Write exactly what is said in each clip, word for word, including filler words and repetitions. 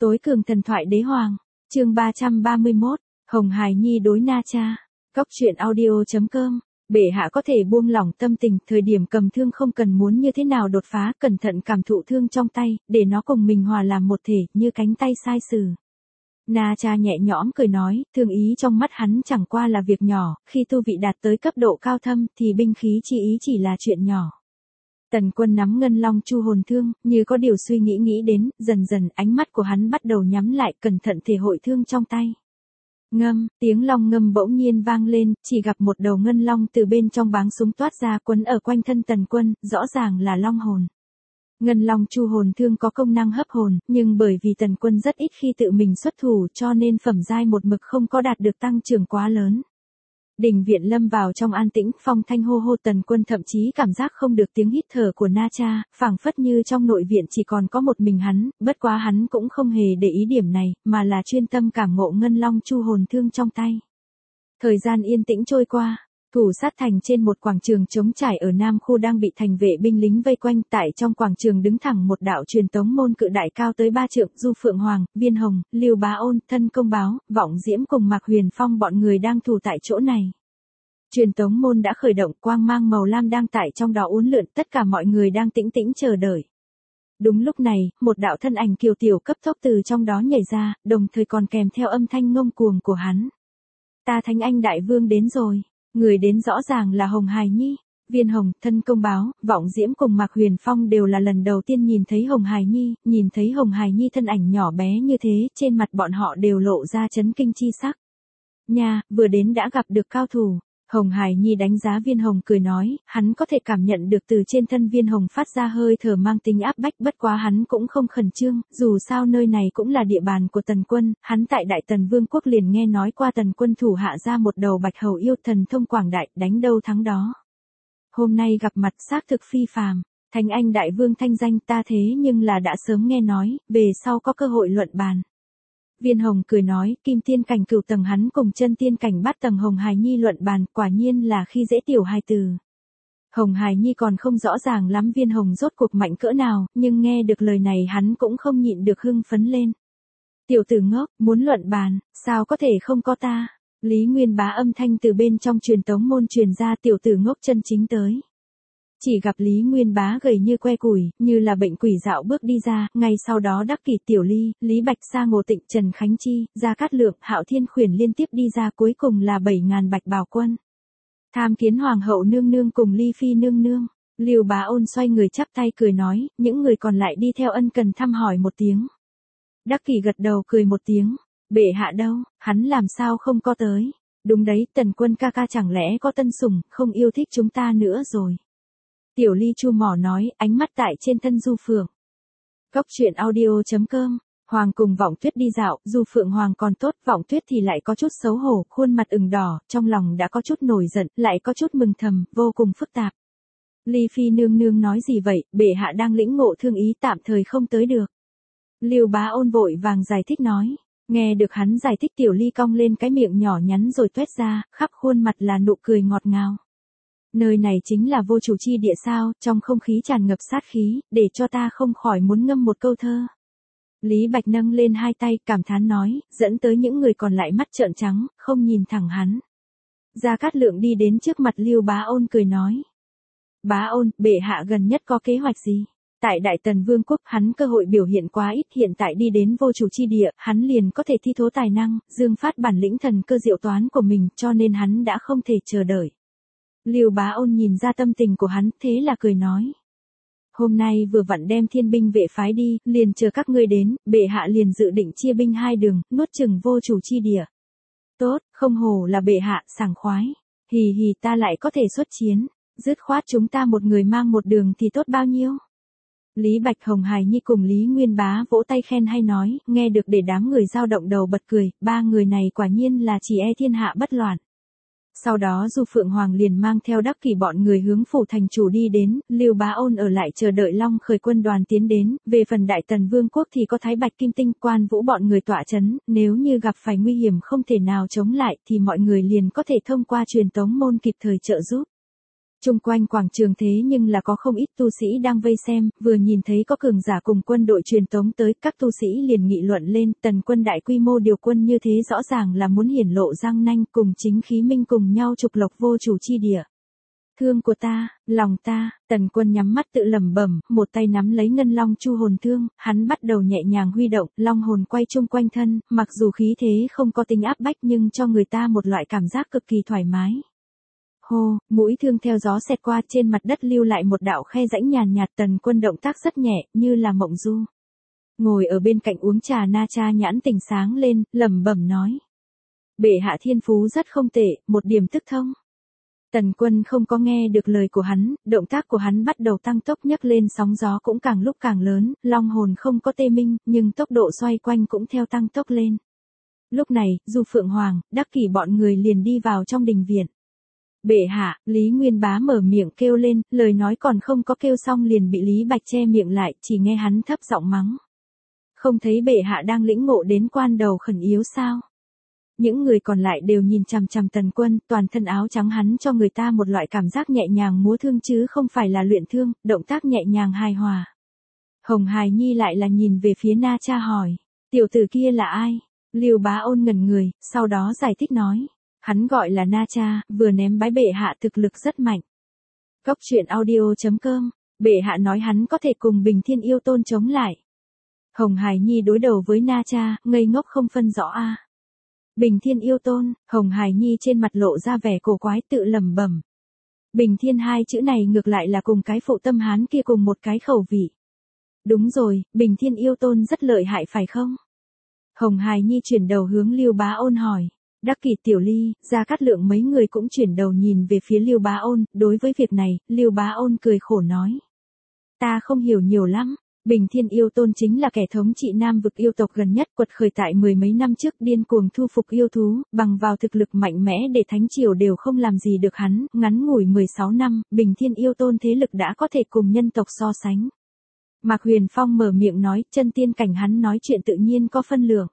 Tối cường thần thoại đế hoàng, chương ba trăm ba mươi mốt, Hồng Hài Nhi đối Na Cha. Cóc truyện audio chấm com. Bệ hạ có thể buông lỏng tâm tình, thời điểm cầm thương không cần muốn như thế nào đột phá, cẩn thận cảm thụ thương trong tay, để nó cùng mình hòa làm một thể, như cánh tay sai sử. Na Cha nhẹ nhõm cười nói, thương ý trong mắt hắn chẳng qua là việc nhỏ, khi tu vị đạt tới cấp độ cao thâm, thì binh khí chi ý chỉ là chuyện nhỏ. Tần Quân nắm ngân long chu hồn thương, như có điều suy nghĩ nghĩ đến, dần dần ánh mắt của hắn bắt đầu nhắm lại, cẩn thận thể hội thương trong tay. Ngâm, tiếng long ngâm bỗng nhiên vang lên, chỉ gặp một đầu ngân long từ bên trong báng súng toát ra quấn ở quanh thân Tần Quân, rõ ràng là long hồn. Ngân long chu hồn thương có công năng hấp hồn, nhưng bởi vì Tần Quân rất ít khi tự mình xuất thủ cho nên phẩm giai một mực không có đạt được tăng trưởng quá lớn. Đình viện lâm vào trong an tĩnh, phong thanh hô hô, Tần Quân thậm chí cảm giác không được tiếng hít thở của Na Cha, phảng phất như trong nội viện chỉ còn có một mình hắn, bất quá hắn cũng không hề để ý điểm này, mà là chuyên tâm cảm ngộ ngân long chu hồn thương trong tay. Thời gian yên tĩnh trôi qua, thủ sát thành trên một quảng trường trống trải ở Nam khu đang bị thành vệ binh lính vây quanh, tại trong quảng trường đứng thẳng một đạo truyền tống môn cự đại cao tới ba trượng, Du Phượng Hoàng, Viên Hồng, Lưu Bá Ôn, Thân Công Báo, Vọng Diễm cùng Mạc Huyền Phong bọn người đang thủ tại chỗ này. Truyền tống môn đã khởi động, quang mang màu lam đang tại trong đó uốn lượn, tất cả mọi người đang tĩnh tĩnh chờ đợi. Đúng lúc này, một đạo thân ảnh kiều tiểu cấp tốc từ trong đó nhảy ra, đồng thời còn kèm theo âm thanh ngông cuồng của hắn. Ta Thánh Anh Đại Vương đến rồi. Người đến rõ ràng là Hồng Hài Nhi. Viên Hồng, Thân Công Báo, Vọng Diễm cùng Mạc Huyền Phong đều là lần đầu tiên nhìn thấy Hồng Hài Nhi, nhìn thấy Hồng Hài Nhi thân ảnh nhỏ bé như thế, trên mặt bọn họ đều lộ ra chấn kinh chi sắc. Nha, vừa đến đã gặp được cao thủ. Hồng Hài Nhi đánh giá Viên Hồng cười nói, hắn có thể cảm nhận được từ trên thân Viên Hồng phát ra hơi thở mang tính áp bách, bất quá hắn cũng không khẩn trương, dù sao nơi này cũng là địa bàn của Tần Quân, hắn tại Đại Tần Vương quốc liền nghe nói qua Tần Quân thủ hạ ra một đầu bạch hầu yêu, thần thông quảng đại, đánh đâu thắng đó. Hôm nay gặp mặt xác thực phi phàm, Thánh Anh Đại Vương thanh danh ta thế nhưng là đã sớm nghe nói, về sau có cơ hội luận bàn. Viên Hồng cười nói, kim tiên cảnh cửu tầng hắn cùng chân tiên cảnh bát tầng Hồng Hài Nhi luận bàn, quả nhiên là khi dễ tiểu hài tử. Hồng Hài Nhi còn không rõ ràng lắm Viên Hồng rốt cuộc mạnh cỡ nào, nhưng nghe được lời này hắn cũng không nhịn được hưng phấn lên. Tiểu tử ngốc, muốn luận bàn, sao có thể không có ta? Lý Nguyên Bá âm thanh từ bên trong truyền tống môn truyền ra, tiểu tử ngốc chân chính tới. Chỉ gặp Lý Nguyên Bá gầy như que củi, như là bệnh quỷ dạo bước đi ra, ngay sau đó Đắc Kỷ, Tiểu Ly, Lý Bạch Sa, Ngô Tịnh, Trần Khánh Chi, Gia Cát Lượng, Hạo Thiên Khuyển liên tiếp đi ra, cuối cùng là bảy ngàn bạch bào quân. Tham Kiến Hoàng hậu nương nương cùng Ly Phi nương nương. Lưu Bá Ôn xoay người chắp tay cười nói, những người còn lại đi theo ân cần thăm hỏi một tiếng. Đắc Kỷ gật đầu cười một tiếng, bệ hạ đâu, hắn làm sao không có tới. Đúng đấy, Tần Quân ca ca chẳng lẽ có tân sủng, không yêu thích chúng ta nữa rồi. Tiểu Ly chu mỏ nói, ánh mắt tại trên thân Du Phượng. Cóc truyện audio chấm com. Hoàng cùng Vọng Tuyết đi dạo, Du Phượng Hoàng còn tốt, Vọng Tuyết thì lại có chút xấu hổ, khuôn mặt ửng đỏ, trong lòng đã có chút nổi giận, lại có chút mừng thầm, vô cùng phức tạp. Ly Phi nương nương nói gì vậy, bệ hạ đang lĩnh ngộ thương ý, tạm thời không tới được. Lưu Bá Ôn vội vàng giải thích nói. Nghe được hắn giải thích, Tiểu Ly cong lên cái miệng nhỏ nhắn rồi tuét ra, khắp khuôn mặt là nụ cười ngọt ngào. Nơi này chính là vô chủ chi địa sao, trong không khí tràn ngập sát khí, để cho ta không khỏi muốn ngâm một câu thơ. Lý Bạch nâng lên hai tay, cảm thán nói, dẫn tới những người còn lại mắt trợn trắng, không nhìn thẳng hắn. Gia Cát Lượng đi đến trước mặt Lưu Bá Ôn cười nói. Bá Ôn, bệ hạ gần nhất có kế hoạch gì? Tại Đại Tần Vương quốc hắn cơ hội biểu hiện quá ít, hiện tại đi đến vô chủ chi địa, hắn liền có thể thi thố tài năng, dương phát bản lĩnh thần cơ diệu toán của mình, cho nên hắn đã không thể chờ đợi. Lưu Bá Ôn nhìn ra tâm tình của hắn, thế là cười nói. Hôm nay vừa vặn đem thiên binh vệ phái đi, liền chờ các ngươi đến, bệ hạ liền dự định chia binh hai đường, nuốt chừng vô chủ chi địa. Tốt, không hổ là bệ hạ, sảng khoái. Hì hì, ta lại có thể xuất chiến, dứt khoát chúng ta một người mang một đường thì tốt bao nhiêu. Lý Bạch, Hồng Hài Nhi cùng Lý Nguyên Bá vỗ tay khen hay nói, nghe được để đám người dao động đầu bật cười, ba người này quả nhiên là chỉ e thiên hạ bất loạn. Sau đó Du Phượng Hoàng liền mang theo Đắc Kỷ bọn người hướng phủ thành chủ đi đến, Lưu Bá Ôn ở lại chờ đợi Long Khởi quân đoàn tiến đến, về phần Đại Tần Vương quốc thì có Thái Bạch Kim Tinh, Quan Vũ bọn người tọa chấn, nếu như gặp phải nguy hiểm không thể nào chống lại thì mọi người liền có thể thông qua truyền tống môn kịp thời trợ giúp. Chung quanh quảng trường thế nhưng là có không ít tu sĩ đang vây xem, vừa nhìn thấy có cường giả cùng quân đội truyền tống tới, các tu sĩ liền nghị luận lên, Tần quân đại quy mô điều quân như thế rõ ràng là muốn hiển lộ răng nanh cùng chính khí minh cùng nhau trục lộc vô chủ chi địa. Thương của ta, lòng ta, Tần quân nhắm mắt tự lẩm bẩm, một tay nắm lấy ngân long chu hồn thương, hắn bắt đầu nhẹ nhàng huy động, long hồn quay chung quanh thân, mặc dù khí thế không có tính áp bách nhưng cho người ta một loại cảm giác cực kỳ thoải mái. Hô, mũi thương theo gió xẹt qua, trên mặt đất lưu lại một đạo khe rãnh nhàn nhạt. Tần quân động tác rất nhẹ, như là mộng du. Ngồi ở bên cạnh uống trà Na Cha nhãn tỉnh sáng lên, lẩm bẩm nói. Bệ hạ thiên phú rất không tệ, một điểm tức thông. Tần quân không có nghe được lời của hắn, động tác của hắn bắt đầu tăng tốc, nhấc lên sóng gió cũng càng lúc càng lớn, long hồn không có tê minh, nhưng tốc độ xoay quanh cũng theo tăng tốc lên. Lúc này, Du Phượng Hoàng, Đắc Kỷ bọn người liền đi vào trong đình viện. Bệ hạ, Lý Nguyên Bá mở miệng kêu lên, lời nói còn không có kêu xong liền bị Lý Bạch che miệng lại, chỉ nghe hắn thấp giọng mắng. Không thấy bệ hạ đang lĩnh ngộ đến quan đầu khẩn yếu sao? Những người còn lại đều nhìn chằm chằm Tần quân, toàn thân áo trắng hắn cho người ta một loại cảm giác nhẹ nhàng múa thương chứ không phải là luyện thương, động tác nhẹ nhàng hài hòa. Hồng Hài Nhi lại là nhìn về phía Na Cha hỏi, tiểu tử kia là ai? Lưu Bá Ôn ngẩn người, sau đó giải thích nói. Hắn gọi là Na Cha, vừa ném bái bệ hạ thực lực rất mạnh. Cốc truyện audio chấm com, bệ hạ nói hắn có thể cùng Bình Thiên Yêu Tôn chống lại. Hồng Hài Nhi đối đầu với Na Cha, ngây ngốc không phân rõ a. À. Bình Thiên Yêu Tôn, Hồng Hài Nhi trên mặt lộ ra vẻ cổ quái tự lẩm bẩm. Bình Thiên hai chữ này ngược lại là cùng cái phụ tâm hán kia cùng một cái khẩu vị. Đúng rồi, Bình Thiên Yêu Tôn rất lợi hại phải không? Hồng Hài Nhi chuyển đầu hướng Lưu Bá Ôn hỏi. Đắc Kỷ, Tiểu Ly, Gia Cát Lượng mấy người cũng chuyển đầu nhìn về phía Lưu Bá Ôn, đối với việc này, Lưu Bá Ôn cười khổ nói. Ta không hiểu nhiều lắm, Bình Thiên Yêu Tôn chính là kẻ thống trị Nam vực yêu tộc gần nhất, quật khởi tại mười mấy năm trước, điên cuồng thu phục yêu thú, bằng vào thực lực mạnh mẽ để thánh triều đều không làm gì được hắn, ngắn ngủi mười sáu năm, Bình Thiên Yêu Tôn thế lực đã có thể cùng nhân tộc so sánh. Mạc Huyền Phong mở miệng nói, chân tiên cảnh hắn nói chuyện tự nhiên có phân lượng.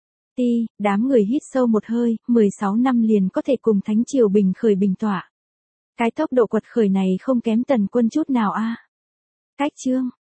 Ti, đám người hít sâu một hơi, mười sáu năm liền có thể cùng thánh triều bình khởi bình tỏa. Cái tốc độ quật khởi này không kém Tần quân chút nào a. À. Cách chương